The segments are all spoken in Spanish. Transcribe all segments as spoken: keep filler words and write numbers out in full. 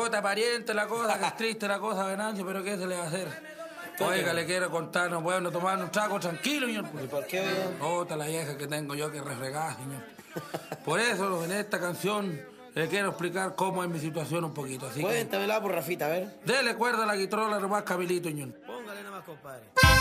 Puta, pariente la cosa, que es triste la cosa, Venancio, pero ¿qué se le va a hacer? Oiga, le quiero contar, no puedo tomar un trago tranquilo, señor. ¿Y por qué, bien? Puta, la vieja que tengo yo que refregar, señor. Por eso, en esta canción, le quiero explicar cómo es mi situación un poquito. Así Cuéntamela por Rafita, a ver. Dele cuerda a la guitrola nomás, Camilito, señor. Póngale nomás, compadre.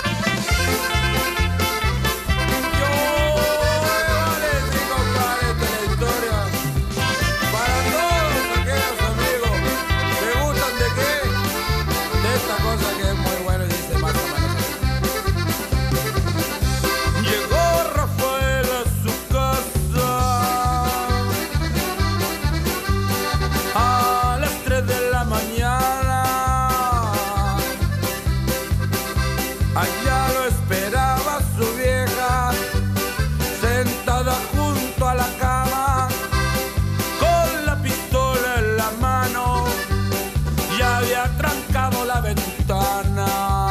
Allá lo esperaba su vieja, sentada junto a la cama, con la pistola en la mano, y había trancado la ventana.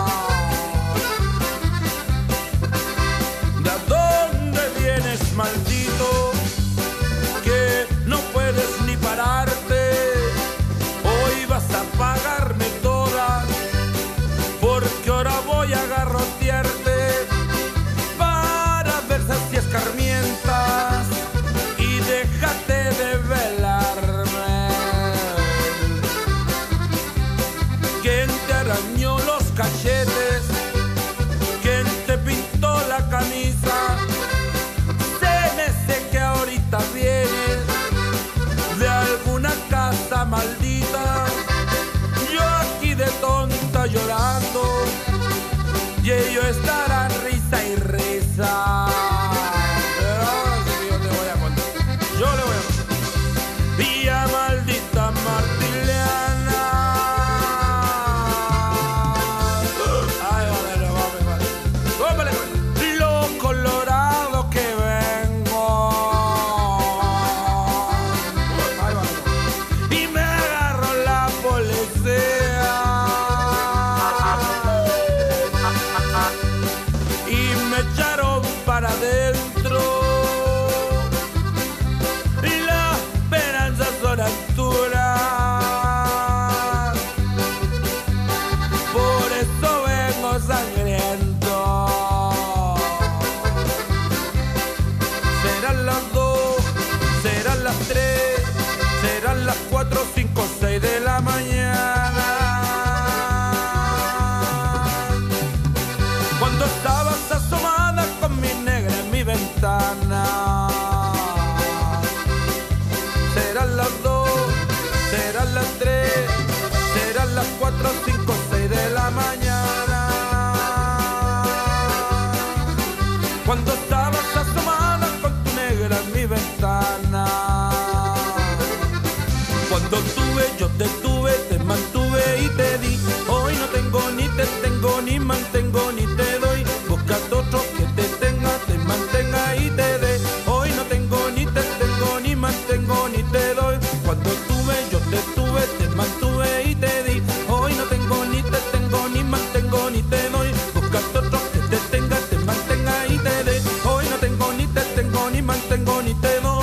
¿De dónde vienes, maldito? Que no puedes ni pararte, hoy vas a pagarme todas, porque ahora voy a garrotearte para ver si escarmientas y déjate de velarme. ¿Quién te arañó los cachetes? ¿Quién te pintó la camisa? Se me hace que ahorita vienes de alguna casa maldita, yo aquí de tonta llorando, y ellos estarán risa y risa. Pero ahora sí que yo te voy a contar, yo le voy a contar. Vía maldita Martiliana. Ay, vale, vale, vale. Cómele, lo colorado que vengo. Ay, vale. Y me agarró la policía. Me echaron para adentro y las esperanzas son alturas, por eso vengo sangriento. Serán las dos, serán las tres, serán las cuatro, cinco, seis de la mañana, cuando estabas asomada con mi negra en mi ventana. Serán las dos, serán las tres, serán las cuatro, cinco, seis de la mañana, cuando estabas asomada con tu negra en mi ventana. Cuando tuve, yo te tuve, te mantuve y te di. Hoy no tengo, ni te tengo, ni mantengo, ni te doy. Buscate otro que te tenga, te mantenga y te dé. Hoy no tengo, ni te tengo, ni mantengo, ni te doy. Cuando tuve, yo te tuve, te mantuve y te di. Hoy no tengo, ni te tengo, ni mantengo, ni te doy. Buscate otro que te tenga, te mantenga y te dé. Hoy no tengo, ni te tengo, ni mantengo, ni te doy.